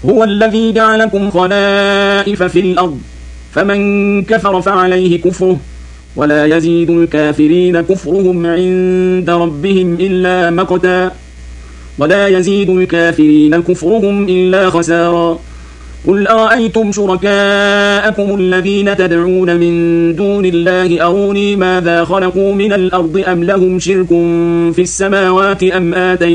هو الذي جعلكم خلائف في الأرض فمن كفر فعليه كفره ولا يزيد الكافرين كفرهم عند ربهم إلا مقتا ولا يزيد الكافرين كفرهم إلا خسارا قل أرأيتم شركاءكم الذين تدعون من دون الله أروني ماذا خلقوا من الأرض أم لهم شرك في السماوات أم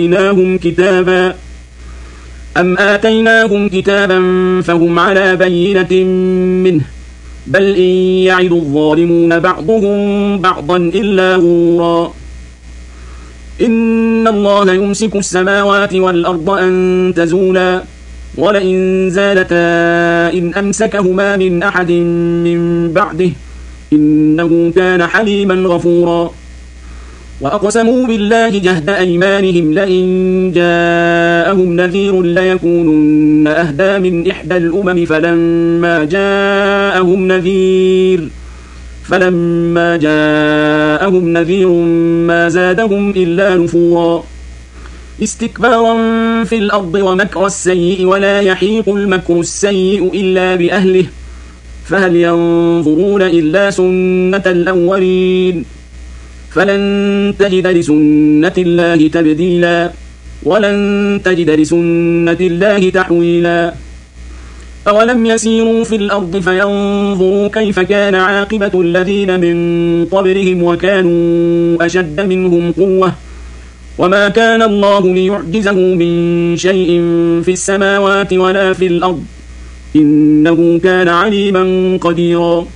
آتيناهم كتابا فهم على بينة منه بل إن يعد الظالمون بعضهم بعضا إلا غرورا إن الله يمسك السماوات والأرض أن تزولا ولئن زالتا إن أمسكهما من أحد من بعده إنه كان حليما غفورا وأقسموا بالله جهد أيمانهم لئن جاءهم نذير ليكونن أهدى من إحدى الأمم فلما جاءهم نذير ما زادهم إلا نفورا استكبارا في الأرض ومكر السيء ولا يحيق المكر السيء إلا بأهله فهل ينظرون إلا سنة الأولين فلن تجد لسنة الله تبديلا ولن تجد لسنة الله تحويلا أولم يسيروا في الأرض فينظروا كيف كان عاقبة الذين من قبلهم وكانوا أشد منهم قوة وما كان الله ليعجزه من شيء في السماوات ولا في الأرض إنه كان عليما قديرا